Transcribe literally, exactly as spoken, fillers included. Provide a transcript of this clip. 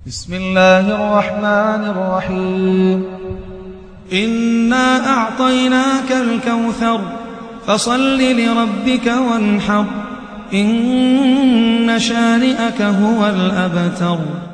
بسم الله الرحمن الرحيم إنا أعطيناك الكوثر فصل لربك وانحر إن شانئك هو الأبتر.